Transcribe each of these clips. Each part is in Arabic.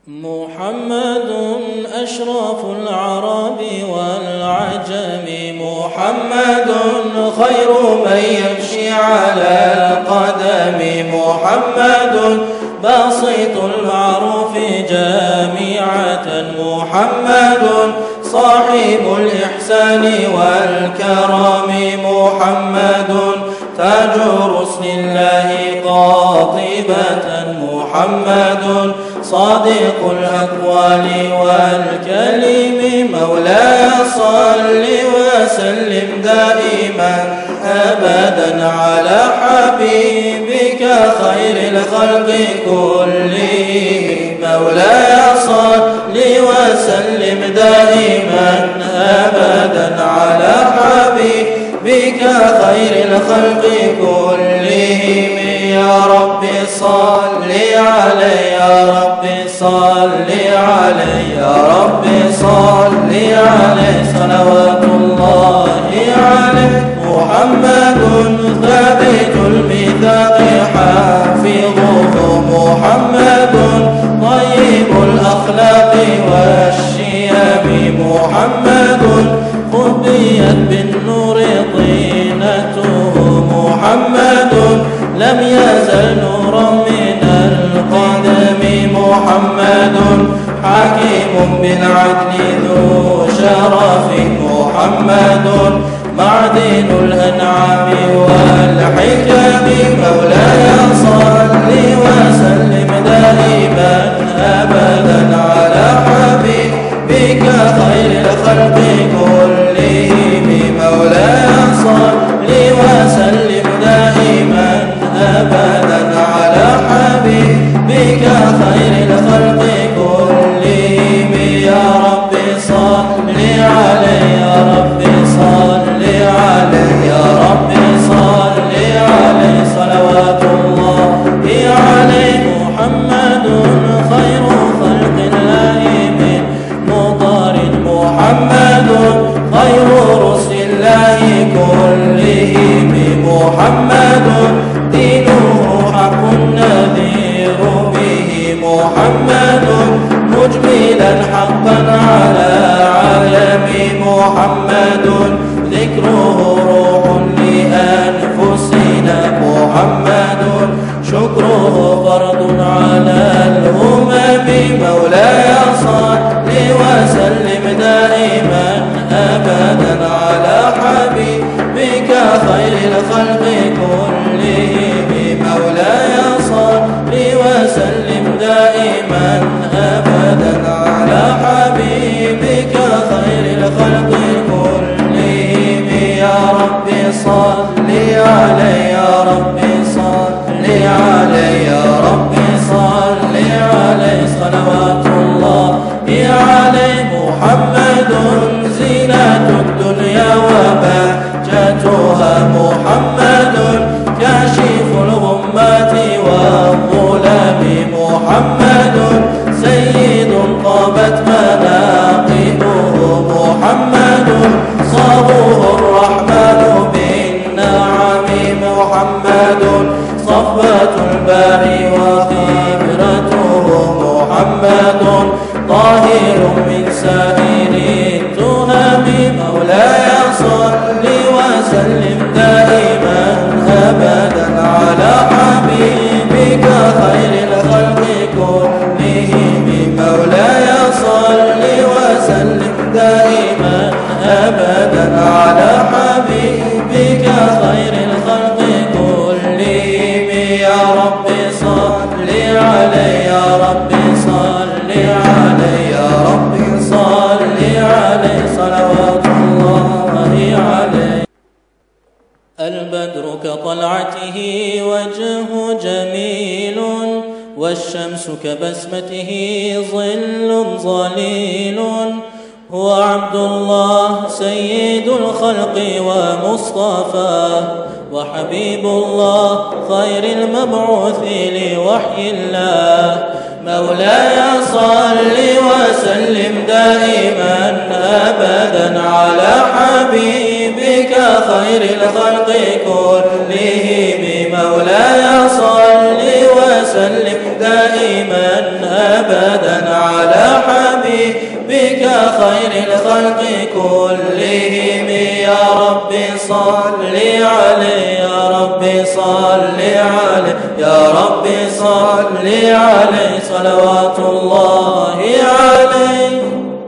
محمد أشرف العرب والعجم، محمد خير من يمشي على القدم، محمد باسط المعروف جامعة، محمد صاحب الإحسان والكرم، محمد تاج رسل الله قاطبة، محمد صادق الأقوال والكلم، مولاي صل وسلم دائما أبدا على حبيبك خير الخلق كلهم، مولاي صل وسلم دائما أبدا على حبيبك خير الخلق كلهم، يا رب صل عليه، يا رب صل عليه، يا رب صل عليه، صلوات الله عليه، محمد ثابت الميثاق حافظه، محمد طيب الأخلاق والشيم، محمد خبيت بالنور طينته، محمد لم يزل نورا من القدم، محمد حكيم بالعدل ذو شرف، محمد معدن الأنعام والحكم، مولاي صل وسلم دائما أبدا على حبيبك خير الخلق كلهم، مولاي صل وسلم دائما أبدا على حبيبك خير الخلق كلهم، يا رب صل عليه، يا رب صل عليه، يا رب صل عليه، صلوات الله عليه، محمد خير خلق الله من مطر، محمد خير رسل الله كلهم، محمد دينه حق النذير به، محمد مجملا حقا على علم، محمد ذكره روح لأنفسنا، محمد شكره فرض على الأمم، مولاي صل وسلم دائما أبدا على حبيبك خير الخلق كلهم، مولاي صل وسلم دائما أبدا على حبيبك خير الخلق كلهم، يا رب صل عليه، يا رب صل عليه، يا رب صل عليه، صلوات الله عليه، محمد زينة الدنيا وبهجتها، محمد كاشف الغمات والظلام، محمد سيد طابت مناقبه، محمد صابه الرحمن بالنعم، محمد صفوة الباري وخبرته، محمد طاهر من سائر التهم، مولاي صل وسلم دائما أبدا على حبيبك خير الخلق كلهم، مولاي صل وسلم دائما أبدا على حبيبك خير الخلق كلهم، يا رب صل عليه، يا رب صل عليه، يا رب صل عليه، صلوات الله عليه، البدر كطلعته وجهه جميل، والشمس كبسمته ظل ظليل، هو عبد الله سيد الخلق ومصطفاه، وحبيب الله خير المبعوث لوحي الله، مولاي صل وسلم دائما أبدا على حبيبك خير الخلق كلهم، مولاي صل وسلم دائما دائما أبدا على حبيبك خير الخلق كلهم. يا رب صل عليه يا رب صل عليه يا رب صل عليه صلوات الله عليه.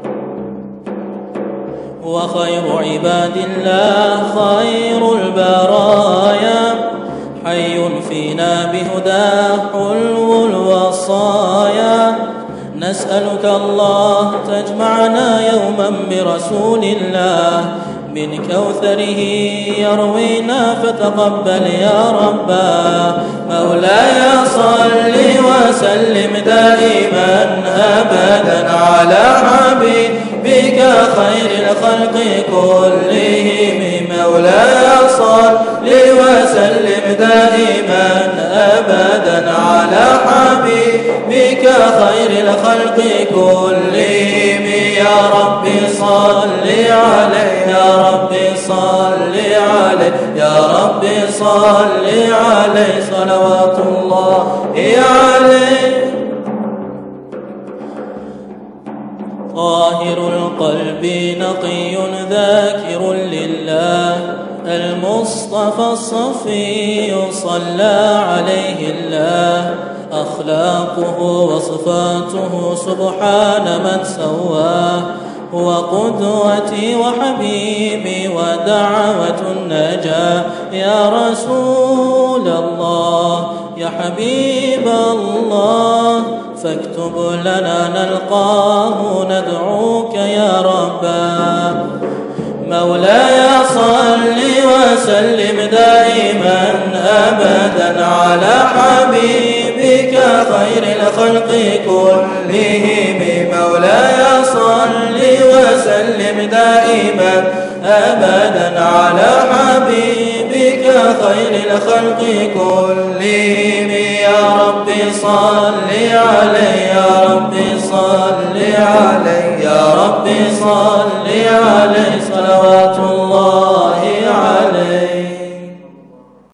وخير عباد الله خير البرايا حي فينا بهداه حلو الوصايا. نسألك الله تجمعنا يوما برسول الله من كوثره يروينا فتقبل يا ربا. مولاي صل وسلم دائما أبدا على حبيبك خير الخلق كلهم. مولاي صل وسلم دائما أبدا على حبيبك خير الخلق كلهم. يا رب صل عليه يا رب صل عليه يا رب صل عليه صلوات الله عليه. طاهر القلب نقي ذاكر لله المصطفى الصفي صلى عليه الله. أخلاقه وصفاته سبحان من سواه. هو قدوتي وحبيبي ودعوة النجاة. يا رسول الله يا حبيب الله فاكتب لنا نلقاه ندعوك يا ربا. مولاي صل وسلم دائما أبدا على حبيبك خير الخلق كلهم. مولاي صل وسلم دائما أبدا على حبيبك خير الخلق كلهم. يا رب صل عليه يا رب صل عليه يا رب صل عليه